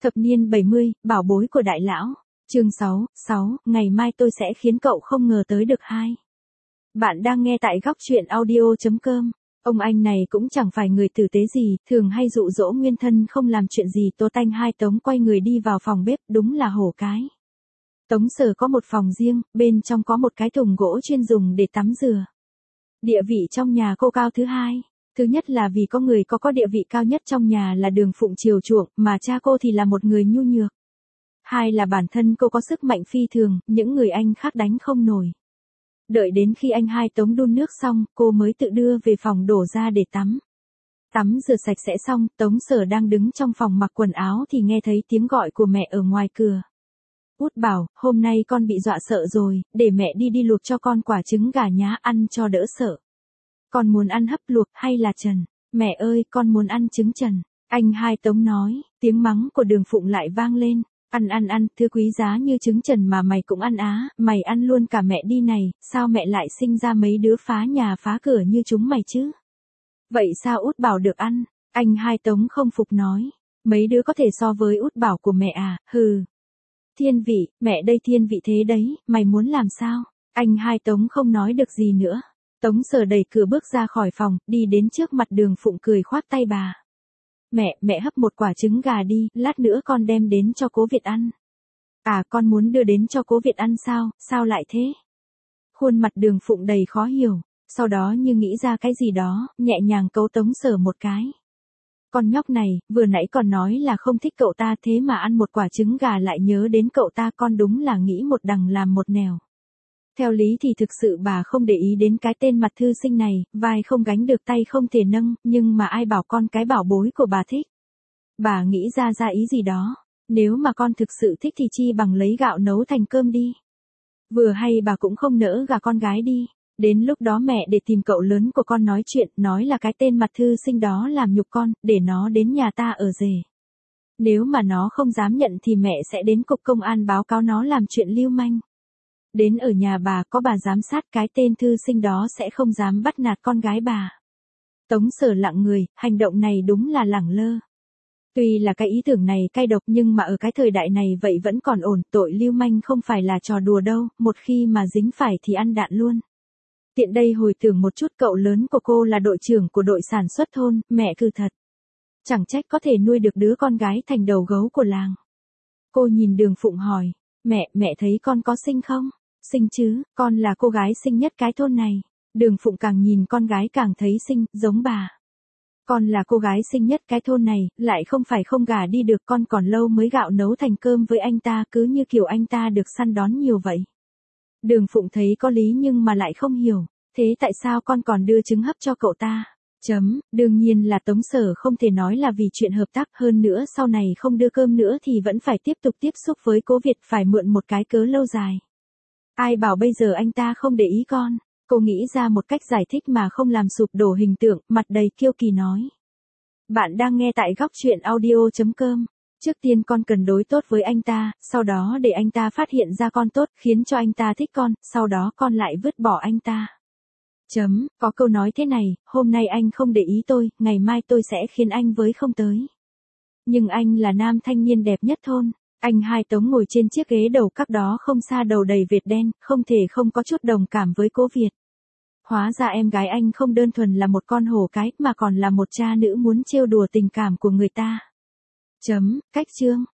Thập niên 70, bảo bối của đại lão. Chương 6, ngày mai tôi sẽ khiến cậu không ngờ tới được hai. Bạn đang nghe tại góc truyện audio.com. Ông anh này cũng chẳng phải người tử tế gì, thường hay dụ dỗ nguyên thân không làm chuyện gì. Tô Tanh hai Tống quay người đi vào phòng bếp, đúng là hổ cái. Tống Sở có một phòng riêng, bên trong có một cái thùng gỗ chuyên dùng để tắm rửa. Địa vị trong nhà cô cao thứ hai. Thứ nhất là vì có người có địa vị cao nhất trong nhà là Đường Phụng chiều chuộng, mà cha cô thì là một người nhu nhược. Hai là bản thân cô có sức mạnh phi thường, những người anh khác đánh không nổi. Đợi đến khi anh hai Tống đun nước xong, cô mới tự đưa về phòng đổ ra để tắm. Tắm rửa sạch sẽ xong, Tống Sở đang đứng trong phòng mặc quần áo thì nghe thấy tiếng gọi của mẹ ở ngoài cửa. Út bảo, hôm nay con bị dọa sợ rồi, để mẹ đi luộc cho con quả trứng gà nhá ăn cho đỡ sợ. Con muốn ăn hấp luộc hay là trần? Mẹ ơi, con muốn ăn trứng trần. Anh hai Tống nói, tiếng mắng của Đường Phụng lại vang lên. Ăn, thứ quý giá như trứng trần mà mày cũng ăn á, mày ăn luôn cả mẹ đi này, sao mẹ lại sinh ra mấy đứa phá nhà phá cửa như chúng mày chứ? Vậy sao Út bảo được ăn? Anh hai Tống không phục nói, mấy đứa có thể so với Út bảo của mẹ à, hừ. Thiên vị, mẹ đây thiên vị thế đấy, mày muốn làm sao? Anh hai Tống không nói được gì nữa. Tống Sở đẩy cửa bước ra khỏi phòng, đi đến trước mặt Đường Phụng cười khoác tay bà. Mẹ hấp một quả trứng gà đi, lát nữa con đem đến cho cố Việt ăn. À, con muốn đưa đến cho cố Việt ăn sao lại thế? Khuôn mặt Đường Phụng đầy khó hiểu, sau đó như nghĩ ra cái gì đó, nhẹ nhàng cấu Tống Sở một cái. Con nhóc này, vừa nãy còn nói là không thích cậu ta, thế mà ăn một quả trứng gà lại nhớ đến cậu ta, con đúng là nghĩ một đằng làm một nẻo. Theo lý thì thực sự bà không để ý đến cái tên mặt thư sinh này, vai không gánh được tay không thể nâng, nhưng mà ai bảo con cái bảo bối của bà thích. Bà nghĩ ra ý gì đó, nếu mà con thực sự thích thì chi bằng lấy gạo nấu thành cơm đi. Vừa hay bà cũng không nỡ gả con gái đi, đến lúc đó mẹ để tìm cậu lớn của con nói chuyện, nói là cái tên mặt thư sinh đó làm nhục con, để nó đến nhà ta ở rể. Nếu mà nó không dám nhận thì mẹ sẽ đến cục công an báo cáo nó làm chuyện lưu manh. Đến ở nhà bà có bà giám sát, cái tên thư sinh đó sẽ không dám bắt nạt con gái bà. Tống Sở lặng người, hành động này đúng là lẳng lơ. Tuy là cái ý tưởng này cay độc nhưng mà ở cái thời đại này vậy vẫn còn ổn, tội lưu manh không phải là trò đùa đâu, một khi mà dính phải thì ăn đạn luôn. Tiện đây hồi tưởng một chút, cậu lớn của cô là đội trưởng của đội sản xuất thôn, mẹ cư thật. Chẳng trách có thể nuôi được đứa con gái thành đầu gấu của làng. Cô nhìn Đường Phụng hỏi, mẹ thấy con có xinh không? Xinh chứ, con là cô gái xinh nhất cái thôn này. Đường Phụng càng nhìn con gái càng thấy xinh, giống bà. Con là cô gái xinh nhất cái thôn này, lại không phải không gả đi được, con còn lâu mới gạo nấu thành cơm với anh ta, cứ như kiểu anh ta được săn đón nhiều vậy. Đường Phụng thấy có lý nhưng mà lại không hiểu, thế tại sao con còn đưa trứng hấp cho cậu ta? Đương nhiên là Tống Sở không thể nói là vì chuyện hợp tác, hơn nữa sau này không đưa cơm nữa thì vẫn phải tiếp tục tiếp xúc với cố Việt, phải mượn một cái cớ lâu dài. Ai bảo bây giờ anh ta không để ý con? Cô nghĩ ra một cách giải thích mà không làm sụp đổ hình tượng, mặt đầy kiêu kỳ nói. Bạn đang nghe tại góc truyện audio.com. Trước tiên con cần đối tốt với anh ta, sau đó để anh ta phát hiện ra con tốt, khiến cho anh ta thích con, sau đó con lại vứt bỏ anh ta. Có câu nói thế này, hôm nay anh không để ý tôi, ngày mai tôi sẽ khiến anh với không tới. Nhưng anh là nam thanh niên đẹp nhất thôn. Anh hai Tống ngồi trên chiếc ghế đầu cách đó không xa, đầu đầy vệt đen, không thể không có chút đồng cảm với cố Việt. Hóa ra em gái anh không đơn thuần là một con hổ cái, mà còn là một cha nữ muốn trêu đùa tình cảm của người ta. Cách chương.